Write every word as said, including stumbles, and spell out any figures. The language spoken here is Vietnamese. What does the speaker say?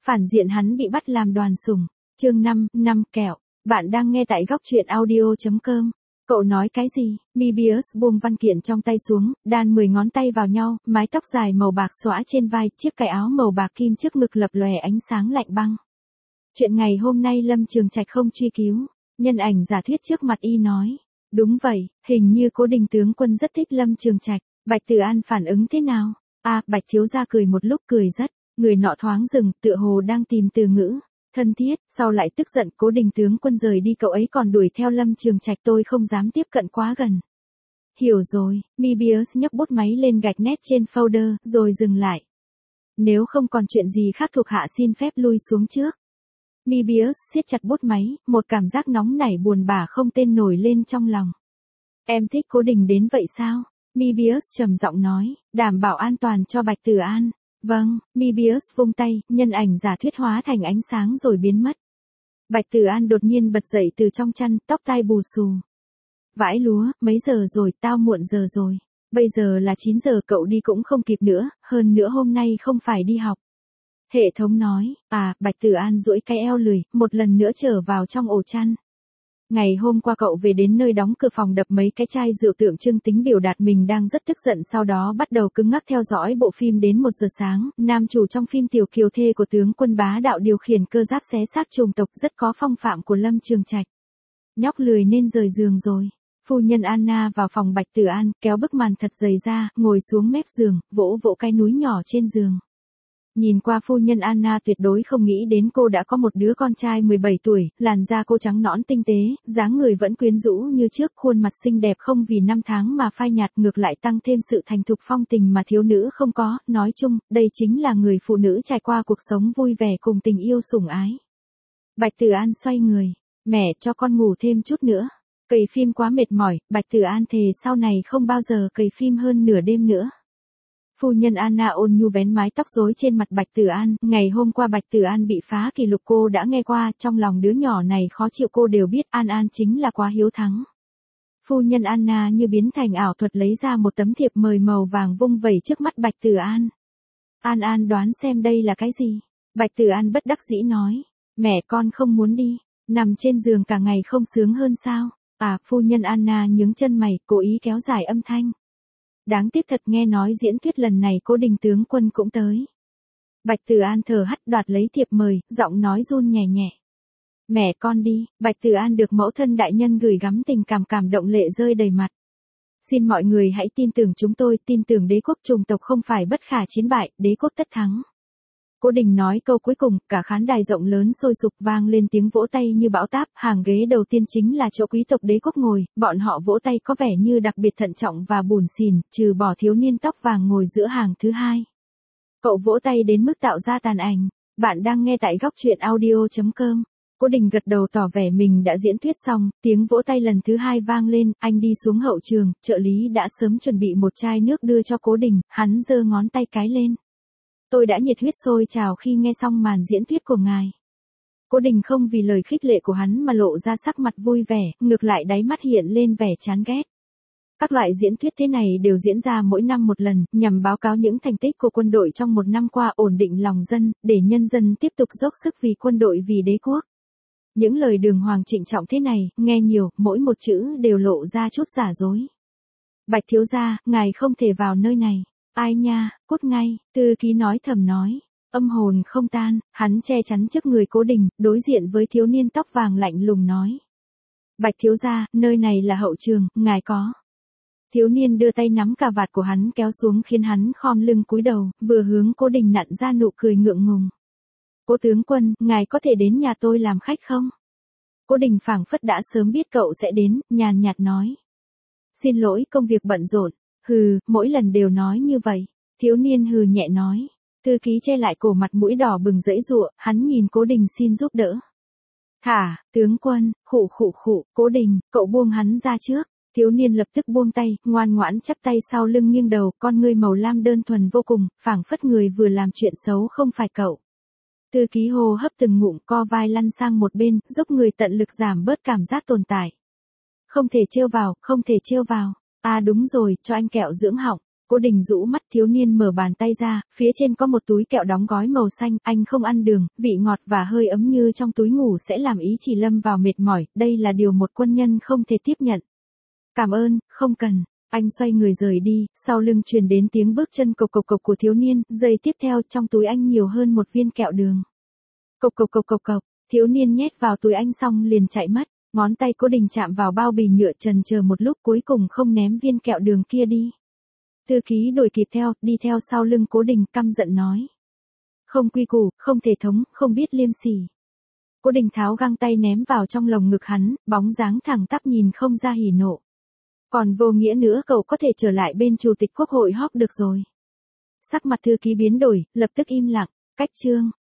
phản diện hắn bị bắt làm đoàn sủng. Chương năm, năm kẹo. Bạn đang nghe tại góc truyện audio chấm com. Cậu nói cái gì? Mobius buông văn kiện trong tay xuống, đan mười ngón tay vào nhau, mái tóc dài màu bạc xõa trên vai, chiếc cái áo màu bạc kim trước ngực lập lòe ánh sáng lạnh băng. Chuyện ngày hôm nay Lâm Trường Trạch không truy cứu, nhân ảnh giả thuyết trước mặt y nói. Đúng vậy, hình như Cố Đình tướng quân rất thích Lâm Trường Trạch. Bạch Tử An phản ứng thế nào? À, Bạch thiếu gia cười một lúc cười rất, người nọ thoáng dừng, tựa hồ đang tìm từ ngữ. Thân thiết, sau lại tức giận, Cố Đình tướng quân rời đi cậu ấy còn đuổi theo Lâm Trường Trạch, tôi không dám tiếp cận quá gần. Hiểu rồi, Mobius nhấc bút máy lên gạch nét trên folder, rồi dừng lại. Nếu không còn chuyện gì khác thuộc hạ xin phép lui xuống trước. Mobius siết chặt bút máy, một cảm giác nóng nảy buồn bã không tên nổi lên trong lòng. Em thích Cố Đình đến vậy sao? Mobius trầm giọng nói, đảm bảo an toàn cho Bạch Tử An. Vâng, Mobius vung tay, nhân ảnh giả thuyết hóa thành ánh sáng rồi biến mất. Bạch Tử An đột nhiên bật dậy từ trong chăn, tóc tai bù xù. Vãi lúa, mấy giờ rồi, tao muộn giờ rồi. Bây giờ là chín giờ, cậu đi cũng không kịp nữa, hơn nữa hôm nay không phải đi học. Hệ thống nói, à, Bạch Tử An duỗi cái eo lười, một lần nữa trở vào trong ổ chăn. Ngày hôm qua cậu về đến nơi đóng cửa phòng đập mấy cái chai rượu tượng trưng tính biểu đạt mình đang rất tức giận, sau đó bắt đầu cứng ngắc theo dõi bộ phim đến một giờ sáng. Nam chủ trong phim tiểu kiều thê của tướng quân bá đạo điều khiển cơ giáp xé xác chủng tộc rất có phong phạm của Lâm Trường Trạch. Nhóc lười nên rời giường rồi. Phu nhân Anna vào phòng Bạch Tử An, kéo bức màn thật dày ra, ngồi xuống mép giường, vỗ vỗ cái núi nhỏ trên giường. Nhìn qua phu nhân Anna tuyệt đối không nghĩ đến cô đã có một đứa con trai mười bảy tuổi, làn da cô trắng nõn tinh tế, dáng người vẫn quyến rũ như trước, khuôn mặt xinh đẹp không vì năm tháng mà phai nhạt, ngược lại tăng thêm sự thành thục phong tình mà thiếu nữ không có. Nói chung, đây chính là người phụ nữ trải qua cuộc sống vui vẻ cùng tình yêu sủng ái. Bạch Tử An xoay người, mẹ cho con ngủ thêm chút nữa. Cày phim quá mệt mỏi, Bạch Tử An thề sau này không bao giờ cày phim hơn nửa đêm nữa. Phu nhân Anna ôn nhu vén mái tóc rối trên mặt Bạch Tử An, ngày hôm qua Bạch Tử An bị phá kỷ lục cô đã nghe qua, trong lòng đứa nhỏ này khó chịu cô đều biết, An An chính là quá hiếu thắng. Phu nhân Anna như biến thành ảo thuật lấy ra một tấm thiệp mời màu vàng vung vẩy trước mắt Bạch Tử An. An An đoán xem đây là cái gì? Bạch Tử An bất đắc dĩ nói, mẹ con không muốn đi, nằm trên giường cả ngày không sướng hơn sao? À, phu nhân Anna nhướng chân mày, cố ý kéo dài âm thanh. Đáng tiếc thật, nghe nói diễn thuyết lần này Cố Đình tướng quân cũng tới. Bạch Tử An thở hắt đoạt lấy thiệp mời, giọng nói run nhẹ nhẹ. Mẹ con đi. Bạch Tử An được mẫu thân đại nhân gửi gắm tình cảm cảm động, lệ rơi đầy mặt. Xin mọi người hãy tin tưởng chúng tôi, tin tưởng đế quốc chủng tộc không phải bất khả chiến bại, đế quốc tất thắng. Cố Đình nói câu cuối cùng, cả khán đài rộng lớn sôi sục vang lên tiếng vỗ tay như bão táp, hàng ghế đầu tiên chính là chỗ quý tộc đế quốc ngồi, bọn họ vỗ tay có vẻ như đặc biệt thận trọng và bủn xỉn, trừ bỏ thiếu niên tóc vàng ngồi giữa hàng thứ hai. Cậu vỗ tay đến mức tạo ra tàn ảnh. Bạn đang nghe tại góc truyện audio chấm com. Cố Đình gật đầu tỏ vẻ mình đã diễn thuyết xong, tiếng vỗ tay lần thứ hai vang lên, anh đi xuống hậu trường, trợ lý đã sớm chuẩn bị một chai nước đưa cho Cố Đình, hắn giơ ngón tay cái lên. Tôi đã nhiệt huyết sôi trào khi nghe xong màn diễn thuyết của ngài. Cố Đình không vì lời khích lệ của hắn mà lộ ra sắc mặt vui vẻ, ngược lại đáy mắt hiện lên vẻ chán ghét. Các loại diễn thuyết thế này đều diễn ra mỗi năm một lần, nhằm báo cáo những thành tích của quân đội trong một năm qua, ổn định lòng dân, để nhân dân tiếp tục dốc sức vì quân đội vì đế quốc. Những lời đường hoàng trịnh trọng thế này, nghe nhiều, mỗi một chữ đều lộ ra chút giả dối. Bạch thiếu gia, ngài không thể vào nơi này. Ai nha, cút ngay, thư ký nói thầm nói. Âm hồn không tan, hắn che chắn trước người Cố Đình, đối diện với thiếu niên tóc vàng lạnh lùng nói. Bạch thiếu gia, nơi này là hậu trường, ngài có. Thiếu niên đưa tay nắm cà vạt của hắn kéo xuống khiến hắn khom lưng cúi đầu, vừa hướng Cố Đình nặn ra nụ cười ngượng ngùng. Cố tướng quân, ngài có thể đến nhà tôi làm khách không? Cố Đình phảng phất đã sớm biết cậu sẽ đến, nhàn nhạt nói. Xin lỗi, công việc bận rộn. Hừ, mỗi lần đều nói như vậy. Thiếu niên hừ nhẹ nói. Thư ký che lại cổ, mặt mũi đỏ bừng dãy giụa, hắn nhìn Cố Đình xin giúp đỡ. Thả, tướng quân, khụ khụ khụ, Cố Đình, cậu buông hắn ra trước. Thiếu niên lập tức buông tay, ngoan ngoãn chắp tay sau lưng nghiêng đầu, con ngươi màu lam đơn thuần vô cùng, phảng phất người vừa làm chuyện xấu không phải cậu. Thư ký hô hấp từng ngụm, co vai lăn sang một bên, giúp người tận lực giảm bớt cảm giác tồn tại. Không thể trêu vào, không thể trêu vào. À đúng rồi, cho anh kẹo dưỡng họng. Cố Đình rũ mắt, thiếu niên mở bàn tay ra, phía trên có một túi kẹo đóng gói màu xanh, anh không ăn đường, vị ngọt và hơi ấm như trong túi ngủ sẽ làm ý chỉ lâm vào mệt mỏi, đây là điều một quân nhân không thể tiếp nhận. Cảm ơn, không cần. Anh xoay người rời đi, sau lưng truyền đến tiếng bước chân cộc cộc cộc của thiếu niên, giây tiếp theo trong túi anh nhiều hơn một viên kẹo đường. Cộc cộc cộc cộc cộc, thiếu niên nhét vào túi anh xong liền chạy mất, ngón tay Cố Đình chạm vào bao bì nhựa chần chờ một lúc cuối cùng không ném viên kẹo đường kia đi. Thư ký đuổi kịp theo, đi theo sau lưng Cố Đình căm giận nói. Không quy củ, không thể thống, không biết liêm sỉ. Cố Đình tháo găng tay ném vào trong lồng ngực hắn, bóng dáng thẳng tắp nhìn không ra hỉ nộ. Còn vô nghĩa nữa, cậu có thể trở lại bên chủ tịch quốc hội họp được rồi. Sắc mặt thư ký biến đổi, lập tức im lặng, cách chương.